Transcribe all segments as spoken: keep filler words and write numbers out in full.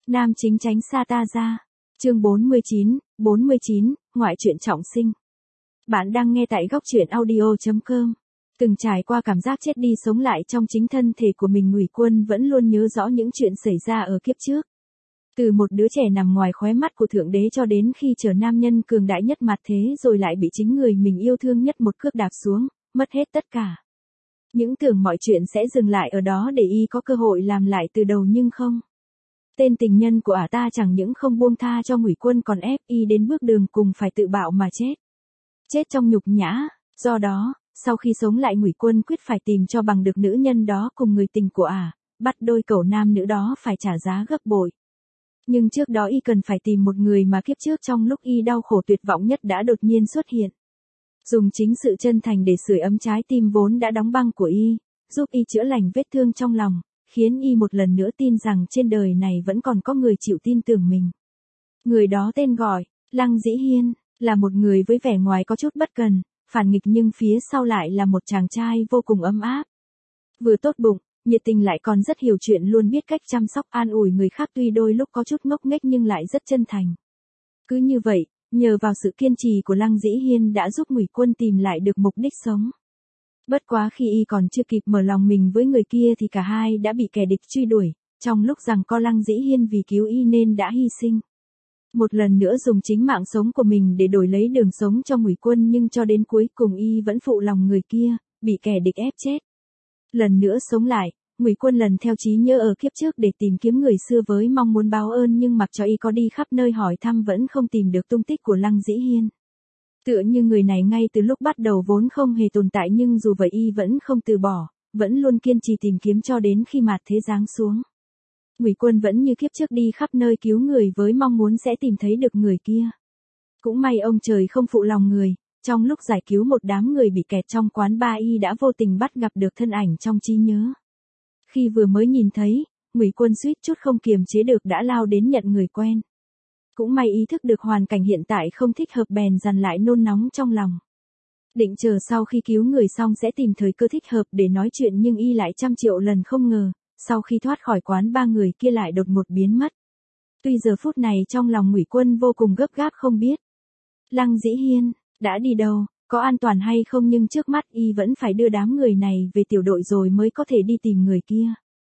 Nam chính tránh xa ta ra. Chương bốn mươi chín, bốn mươi chín, ngoại truyện trọng sinh. Bạn đang nghe tại góc truyện audio chấm com. Từng trải qua cảm giác chết đi sống lại trong chính thân thể của mình, Ngụy Quân vẫn luôn nhớ rõ những chuyện xảy ra ở kiếp trước. Từ một đứa trẻ nằm ngoài khóe mắt của Thượng Đế cho đến khi trở nam nhân cường đại nhất mặt thế, rồi lại bị chính người mình yêu thương nhất một cước đạp xuống, mất hết tất cả. Những tưởng mọi chuyện sẽ dừng lại ở đó để y có cơ hội làm lại từ đầu, nhưng không. Tên tình nhân của ả ta chẳng những không buông tha cho Ngụy Quân còn ép y đến bước đường cùng phải tự bạo mà chết. Chết trong nhục nhã. Do đó, sau khi sống lại, Ngụy Quân quyết phải tìm cho bằng được nữ nhân đó cùng người tình của ả, bắt đôi cẩu nam nữ đó phải trả giá gấp bội. Nhưng trước đó y cần phải tìm một người mà kiếp trước trong lúc y đau khổ tuyệt vọng nhất đã đột nhiên xuất hiện. Dùng chính sự chân thành để sưởi ấm trái tim vốn đã đóng băng của y, giúp y chữa lành vết thương trong lòng, khiến y một lần nữa tin rằng trên đời này vẫn còn có người chịu tin tưởng mình. Người đó tên gọi Lăng Dĩ Hiên, là một người với vẻ ngoài có chút bất cần, phản nghịch, nhưng phía sau lại là một chàng trai vô cùng ấm áp. Vừa tốt bụng, nhiệt tình, lại còn rất hiểu chuyện, luôn biết cách chăm sóc an ủi người khác, tuy đôi lúc có chút ngốc nghếch nhưng lại rất chân thành. Cứ như vậy, nhờ vào sự kiên trì của Lăng Dĩ Hiên đã giúp Ngụy Quân tìm lại được mục đích sống. Bất quá khi y còn chưa kịp mở lòng mình với người kia thì cả hai đã bị kẻ địch truy đuổi, trong lúc giằng co Lăng Dĩ Hiên vì cứu y nên đã hy sinh. Một lần nữa dùng chính mạng sống của mình để đổi lấy đường sống cho Ngụy Quân, nhưng cho đến cuối cùng y vẫn phụ lòng người kia, bị kẻ địch ép chết. Lần nữa sống lại, Ngụy Quân lần theo trí nhớ ở kiếp trước để tìm kiếm người xưa với mong muốn báo ơn, nhưng mặc cho y có đi khắp nơi hỏi thăm vẫn không tìm được tung tích của Lăng Dĩ Hiên. Tựa như người này ngay từ lúc bắt đầu vốn không hề tồn tại, nhưng dù vậy y vẫn không từ bỏ, vẫn luôn kiên trì tìm kiếm cho đến khi mạt thế giáng xuống. Ngụy Quân vẫn như kiếp trước đi khắp nơi cứu người với mong muốn sẽ tìm thấy được người kia. Cũng may ông trời không phụ lòng người, trong lúc giải cứu một đám người bị kẹt trong quán bar, y đã vô tình bắt gặp được thân ảnh trong trí nhớ. Khi vừa mới nhìn thấy, Ngụy Quân suýt chút không kiềm chế được đã lao đến nhận người quen. Cũng may ý thức được hoàn cảnh hiện tại không thích hợp bèn dằn lại nôn nóng trong lòng. Định chờ sau khi cứu người xong sẽ tìm thời cơ thích hợp để nói chuyện, nhưng y lại trăm triệu lần không ngờ, sau khi thoát khỏi quán ba người kia lại đột ngột biến mất. Tuy giờ phút này trong lòng Ngụy Quân vô cùng gấp gáp không biết Lăng Dĩ Hiên đã đi đâu, có an toàn hay không, nhưng trước mắt y vẫn phải đưa đám người này về tiểu đội rồi mới có thể đi tìm người kia.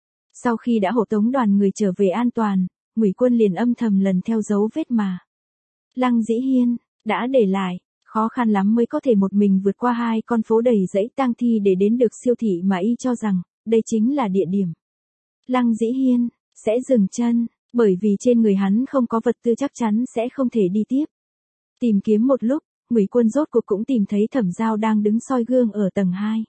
Sau khi đã hộ tống đoàn người trở về an toàn, Ngụy Quân liền âm thầm lần theo dấu vết mà Lăng Dĩ Hiên đã để lại, khó khăn lắm mới có thể một mình vượt qua hai con phố đầy rẫy tang thi để đến được siêu thị mà y cho rằng đây chính là địa điểm Lăng Dĩ Hiên sẽ dừng chân, bởi vì trên người hắn không có vật tư chắc chắn sẽ không thể đi tiếp. Tìm kiếm một lúc, Ngụy Quân rốt cuộc cũng tìm thấy Thẩm Giao đang đứng soi gương ở tầng hai.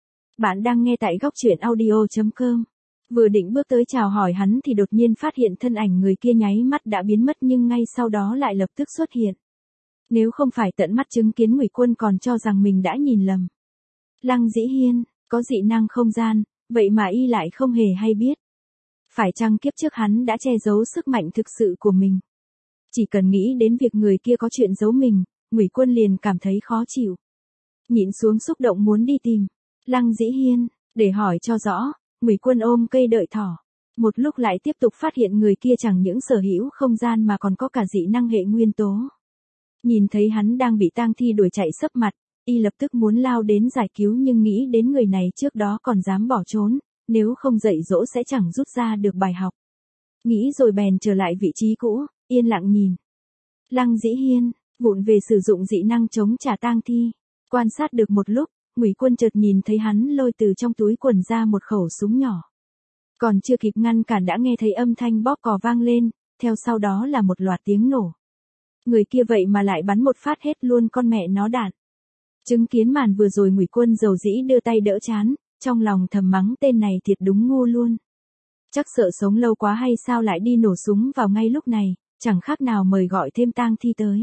Bạn đang nghe tại góc truyện audio chấm com. Vừa định bước tới chào hỏi hắn thì đột nhiên phát hiện thân ảnh người kia nháy mắt đã biến mất, nhưng ngay sau đó lại lập tức xuất hiện. Nếu không phải tận mắt chứng kiến, Ngụy Quân còn cho rằng mình đã nhìn lầm. Lăng Dĩ Hiên có dị năng không gian, vậy mà y lại không hề hay biết. Phải chăng kiếp trước hắn đã che giấu sức mạnh thực sự của mình? Chỉ cần nghĩ đến việc người kia có chuyện giấu mình, Ngụy Quân liền cảm thấy khó chịu. Nhịn xuống xúc động muốn đi tìm Lăng Dĩ Hiên để hỏi cho rõ, Ngụy Quân ôm cây đợi thỏ. Một lúc lại tiếp tục phát hiện người kia chẳng những sở hữu không gian mà còn có cả dị năng hệ nguyên tố. Nhìn thấy hắn đang bị tang thi đuổi chạy sấp mặt, y lập tức muốn lao đến giải cứu, nhưng nghĩ đến người này trước đó còn dám bỏ trốn, nếu không dạy dỗ sẽ chẳng rút ra được bài học. Nghĩ rồi bèn trở lại vị trí cũ, yên lặng nhìn Lăng Dĩ Hiên vụng về sử dụng dị năng chống trả tang thi. Quan sát được một lúc, Ngụy Quân chợt nhìn thấy hắn lôi từ trong túi quần ra một khẩu súng nhỏ. Còn chưa kịp ngăn cản đã nghe thấy âm thanh bóp cò vang lên, theo sau đó là một loạt tiếng nổ. Người kia vậy mà lại bắn một phát hết luôn con mẹ nó đạn. Chứng kiến màn vừa rồi, Ngụy Quân dầu dĩ đưa tay đỡ trán, trong lòng thầm mắng tên này thiệt đúng ngu luôn. Chắc sợ sống lâu quá hay sao lại đi nổ súng vào ngay lúc này, chẳng khác nào mời gọi thêm tang thi tới.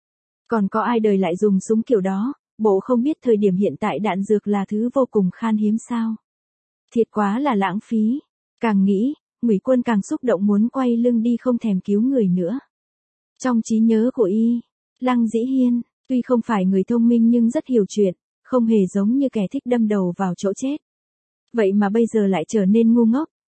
Còn có ai đời lại dùng súng kiểu đó, bộ không biết thời điểm hiện tại đạn dược là thứ vô cùng khan hiếm sao? Thiệt quá là lãng phí. Càng nghĩ, Ngụy Quân càng xúc động muốn quay lưng đi không thèm cứu người nữa. Trong trí nhớ của y, Lăng Dĩ Hiên, tuy không phải người thông minh nhưng rất hiểu chuyện, không hề giống như kẻ thích đâm đầu vào chỗ chết. Vậy mà bây giờ lại trở nên ngu ngốc,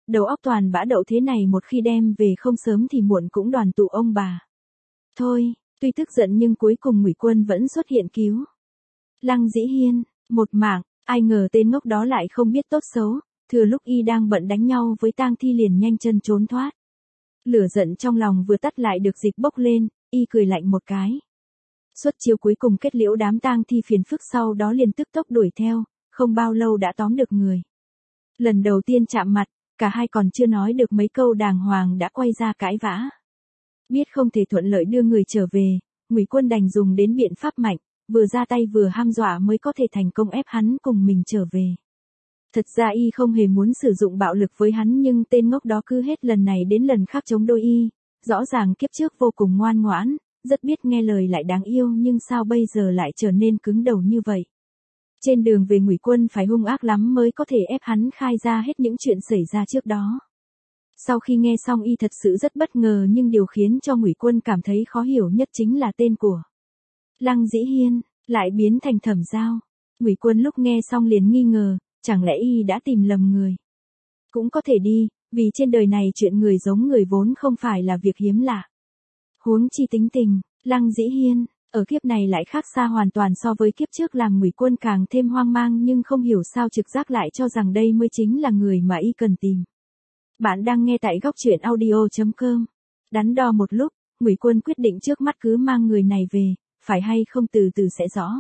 đầu óc toàn bã đậu thế này một khi đem về không sớm thì muộn cũng đoàn tụ ông bà. Thôi, tuy tức giận nhưng cuối cùng Ngụy Quân vẫn xuất hiện cứu Lăng Dĩ Hiên, một mạng, ai ngờ tên ngốc đó lại không biết tốt xấu, thừa lúc y đang bận đánh nhau với tang thi liền nhanh chân trốn thoát. Lửa giận trong lòng vừa tắt lại được dịp bốc lên, y cười lạnh một cái. Xuất chiêu cuối cùng kết liễu đám tang thi phiền phức, sau đó liền tức tốc đuổi theo, không bao lâu đã tóm được người. Lần đầu tiên chạm mặt, cả hai còn chưa nói được mấy câu đàng hoàng đã quay ra cãi vã. Biết không thể thuận lợi đưa người trở về, Ngụy Quân đành dùng đến biện pháp mạnh, vừa ra tay vừa ham dọa mới có thể thành công ép hắn cùng mình trở về. Thật ra y không hề muốn sử dụng bạo lực với hắn, nhưng tên ngốc đó cứ hết lần này đến lần khác chống đối y, rõ ràng kiếp trước vô cùng ngoan ngoãn, rất biết nghe lời lại đáng yêu, nhưng sao bây giờ lại trở nên cứng đầu như vậy. Trên đường về Ngụy Quân phải hung ác lắm mới có thể ép hắn khai ra hết những chuyện xảy ra trước đó. Sau khi nghe xong y thật sự rất bất ngờ, nhưng điều khiến cho Ngụy Quân cảm thấy khó hiểu nhất chính là tên của Lăng Dĩ Hiên lại biến thành Thẩm Giao. Ngụy Quân lúc nghe xong liền nghi ngờ, chẳng lẽ y đã tìm lầm người. Cũng có thể đi, vì trên đời này chuyện người giống người vốn không phải là việc hiếm lạ. Huống chi tính tình, Lăng Dĩ Hiên, ở kiếp này lại khác xa hoàn toàn so với kiếp trước, làm Ngụy Quân càng thêm hoang mang, nhưng không hiểu sao trực giác lại cho rằng đây mới chính là người mà y cần tìm. Bạn đang nghe tại góc truyện audio chấm com. Đắn đo một lúc, Ngụy Quân quyết định trước mắt cứ mang người này về, phải hay không từ từ sẽ rõ.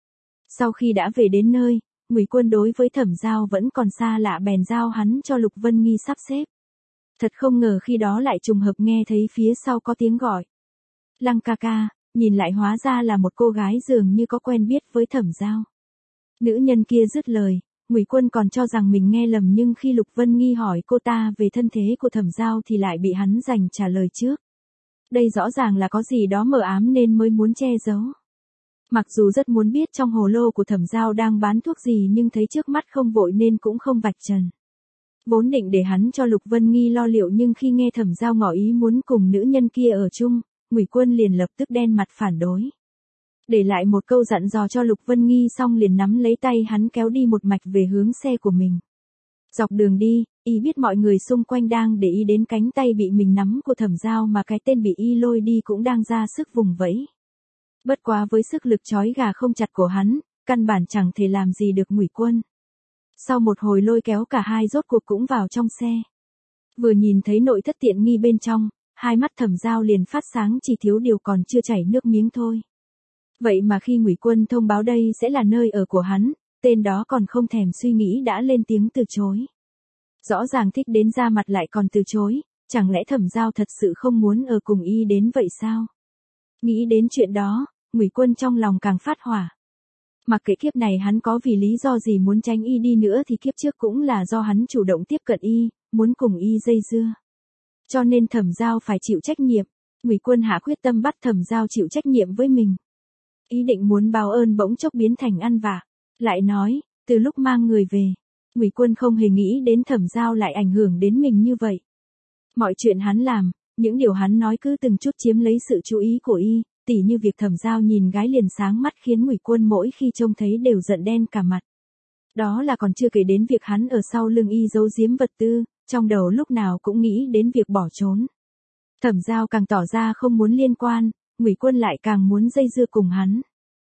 Sau khi đã về đến nơi, Ngụy Quân đối với Thẩm Giao vẫn còn xa lạ, bèn giao hắn cho Lục Vân Nghi sắp xếp. Thật không ngờ khi đó lại trùng hợp nghe thấy phía sau có tiếng gọi. Lăng ca ca, nhìn lại hóa ra là một cô gái dường như có quen biết với Thẩm Giao. Nữ nhân kia dứt lời, Ngụy Quân còn cho rằng mình nghe lầm, nhưng khi Lục Vân Nghi hỏi cô ta về thân thế của Thẩm Giao thì lại bị hắn giành trả lời trước. Đây rõ ràng là có gì đó mờ ám nên mới muốn che giấu. Mặc dù rất muốn biết trong hồ lô của Thẩm Giao đang bán thuốc gì, nhưng thấy trước mắt không vội nên cũng không vạch trần. Vốn định để hắn cho Lục Vân Nghi lo liệu, nhưng khi nghe Thẩm Giao ngỏ ý muốn cùng nữ nhân kia ở chung, Ngụy Quân liền lập tức đen mặt phản đối. Để lại một câu dặn dò cho Lục Vân Nghi xong liền nắm lấy tay hắn kéo đi một mạch về hướng xe của mình. Dọc đường đi, y biết mọi người xung quanh đang để ý đến cánh tay bị mình nắm của Thẩm Giao, mà cái tên bị y lôi đi cũng đang ra sức vùng vẫy. Bất quá với sức lực trói gà không chặt của hắn, căn bản chẳng thể làm gì được Ngụy Quân. Sau một hồi lôi kéo, cả hai rốt cuộc cũng vào trong xe. Vừa nhìn thấy nội thất tiện nghi bên trong, hai mắt Thẩm Giao liền phát sáng, chỉ thiếu điều còn chưa chảy nước miếng thôi. Vậy mà khi Ngụy Quân thông báo đây sẽ là nơi ở của hắn, tên đó còn không thèm suy nghĩ đã lên tiếng từ chối. Rõ ràng thích đến ra mặt lại còn từ chối, chẳng lẽ Thẩm Giao thật sự không muốn ở cùng y đến vậy sao? Nghĩ đến chuyện đó, Ngụy Quân trong lòng càng phát hỏa. Mặc kệ kiếp này hắn có vì lý do gì muốn tránh y đi nữa thì kiếp trước cũng là do hắn chủ động tiếp cận y, muốn cùng y dây dưa. Cho nên Thẩm Giao phải chịu trách nhiệm. Ngụy Quân hạ quyết tâm bắt Thẩm Giao chịu trách nhiệm với mình. Ý định muốn báo ơn bỗng chốc biến thành ăn vạ. Lại nói, từ lúc mang người về, Ngụy Quân không hề nghĩ đến Thẩm Giao lại ảnh hưởng đến mình như vậy. Mọi chuyện hắn làm, những điều hắn nói cứ từng chút chiếm lấy sự chú ý của y, tỉ như việc Thẩm Giao nhìn gái liền sáng mắt khiến Ngụy Quân mỗi khi trông thấy đều giận đen cả mặt. Đó là còn chưa kể đến việc hắn ở sau lưng y giấu giếm vật tư, trong đầu lúc nào cũng nghĩ đến việc bỏ trốn. Thẩm Giao càng tỏ ra không muốn liên quan, Ngụy Quân lại càng muốn dây dưa cùng hắn.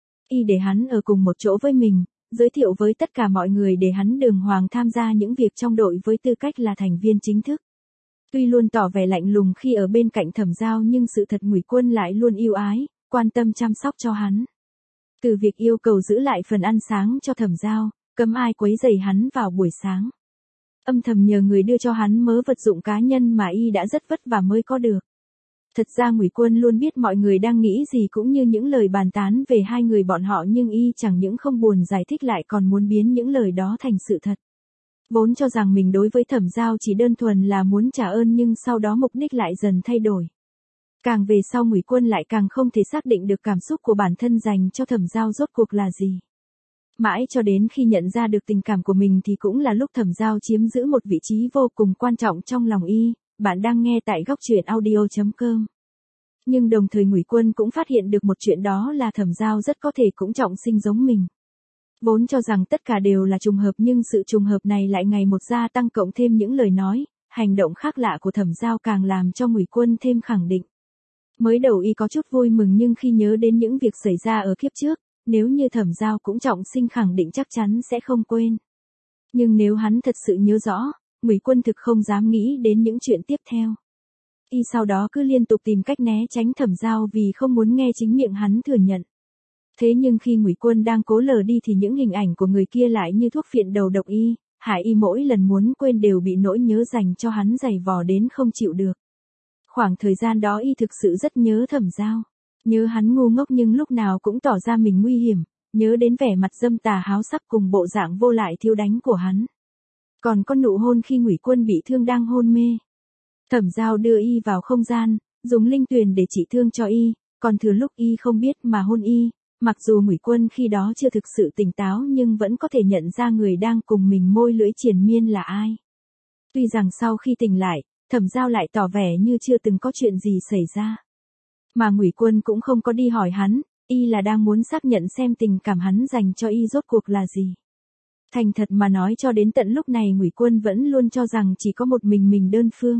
Y để hắn ở cùng một chỗ với mình, giới thiệu với tất cả mọi người để hắn đường hoàng tham gia những việc trong đội với tư cách là thành viên chính thức. Tuy luôn tỏ vẻ lạnh lùng khi ở bên cạnh Thẩm Giao, nhưng sự thật Ngụy Quân lại luôn yêu ái, quan tâm chăm sóc cho hắn. Từ việc yêu cầu giữ lại phần ăn sáng cho Thẩm Giao, cấm ai quấy rầy hắn vào buổi sáng. Âm thầm nhờ người đưa cho hắn mớ vật dụng cá nhân mà y đã rất vất vả mới có được. Thật ra Ngụy Quân luôn biết mọi người đang nghĩ gì cũng như những lời bàn tán về hai người bọn họ, nhưng y chẳng những không buồn giải thích lại còn muốn biến những lời đó thành sự thật. Vốn cho rằng mình đối với Thẩm Giao chỉ đơn thuần là muốn trả ơn, nhưng sau đó mục đích lại dần thay đổi. Càng về sau Ngụy Quân lại càng không thể xác định được cảm xúc của bản thân dành cho Thẩm Giao rốt cuộc là gì. Mãi cho đến khi nhận ra được tình cảm của mình thì cũng là lúc Thẩm Giao chiếm giữ một vị trí vô cùng quan trọng trong lòng y. Bạn đang nghe tại góc truyện audio chấm com. Nhưng đồng thời Ngụy Quân cũng phát hiện được một chuyện, đó là Thẩm Giao rất có thể cũng trọng sinh giống mình. Vốn cho rằng tất cả đều là trùng hợp, nhưng sự trùng hợp này lại ngày một gia tăng, cộng thêm những lời nói, hành động khác lạ của Thẩm Giao càng làm cho Ngụy Quân thêm khẳng định. Mới đầu y có chút vui mừng nhưng khi nhớ đến những việc xảy ra ở kiếp trước, nếu như Thẩm Giao cũng trọng sinh khẳng định chắc chắn sẽ không quên. Nhưng nếu hắn thật sự nhớ rõ, Ngụy Quân thực không dám nghĩ đến những chuyện tiếp theo. Y sau đó cứ liên tục tìm cách né tránh Thẩm Giao vì không muốn nghe chính miệng hắn thừa nhận. Thế nhưng khi Ngụy Quân đang cố lờ đi thì những hình ảnh của người kia lại như thuốc phiện đầu độc y, hại y mỗi lần muốn quên đều bị nỗi nhớ dành cho hắn dày vò đến không chịu được. Khoảng thời gian đó y thực sự rất nhớ Thẩm Giao. Nhớ hắn ngu ngốc nhưng lúc nào cũng tỏ ra mình nguy hiểm, nhớ đến vẻ mặt dâm tà háo sắc cùng bộ dạng vô lại thiếu đánh của hắn. Còn có nụ hôn khi Ngụy Quân bị thương đang hôn mê. Thẩm Giao đưa y vào không gian, dùng linh tuyền để trị thương cho y, còn thừa lúc y không biết mà hôn y. Mặc dù Ngụy Quân khi đó chưa thực sự tỉnh táo nhưng vẫn có thể nhận ra người đang cùng mình môi lưỡi triền miên là ai. Tuy rằng sau khi tỉnh lại, Thẩm Giao lại tỏ vẻ như chưa từng có chuyện gì xảy ra. Mà Ngụy Quân cũng không có đi hỏi hắn, y là đang muốn xác nhận xem tình cảm hắn dành cho y rốt cuộc là gì. Thành thật mà nói cho đến tận lúc này Ngụy Quân vẫn luôn cho rằng chỉ có một mình mình đơn phương.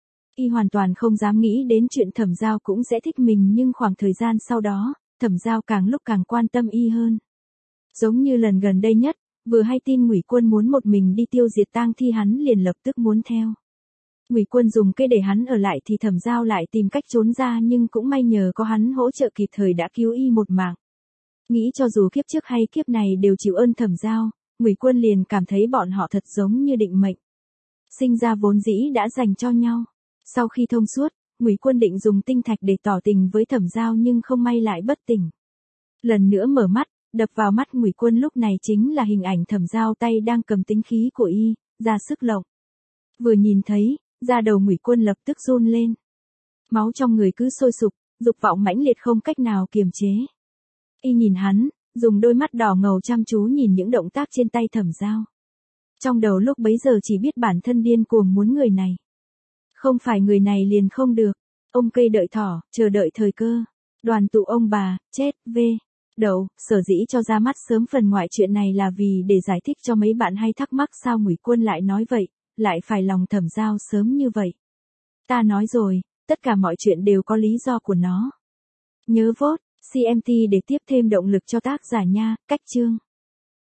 Y hoàn toàn không dám nghĩ đến chuyện Thẩm Giao cũng sẽ thích mình nhưng khoảng thời gian sau đó, Thẩm Giao càng lúc càng quan tâm y hơn. Giống như lần gần đây nhất, vừa hay tin Ngụy Quân muốn một mình đi tiêu diệt tang thi hắn liền lập tức muốn theo. Ngụy Quân dùng cây để hắn ở lại thì Thẩm Giao lại tìm cách trốn ra nhưng cũng may nhờ có hắn hỗ trợ kịp thời đã cứu y một mạng. Nghĩ cho dù kiếp trước hay kiếp này đều chịu ơn Thẩm Giao, Ngụy Quân liền cảm thấy bọn họ thật giống như định mệnh. Sinh ra vốn dĩ đã dành cho nhau. Sau khi thông suốt, Ngụy Quân định dùng tinh thạch để tỏ tình với Thẩm Giao nhưng không may lại bất tỉnh. Lần nữa mở mắt, đập vào mắt Ngụy Quân lúc này chính là hình ảnh Thẩm Giao tay đang cầm tính khí của y, ra sức lộng. Vừa nhìn thấy, da đầu Ngụy Quân lập tức run lên. Máu trong người cứ sôi sục, dục vọng mãnh liệt không cách nào kiềm chế. Y nhìn hắn, dùng đôi mắt đỏ ngầu chăm chú nhìn những động tác trên tay Thẩm Giao. Trong đầu lúc bấy giờ chỉ biết bản thân điên cuồng muốn người này. Không phải người này liền không được. Ông cây đợi thỏ, chờ đợi thời cơ. Đoàn tụ ông bà, chết, về. Đậu, sở dĩ cho ra mắt sớm phần ngoại chuyện này là vì để giải thích cho mấy bạn hay thắc mắc sao Ngụy Quân lại nói vậy, lại phải lòng Thẩm Giao sớm như vậy. Ta nói rồi, tất cả mọi chuyện đều có lý do của nó. Nhớ vote, xê em tê để tiếp thêm động lực cho tác giả nha, cách chương.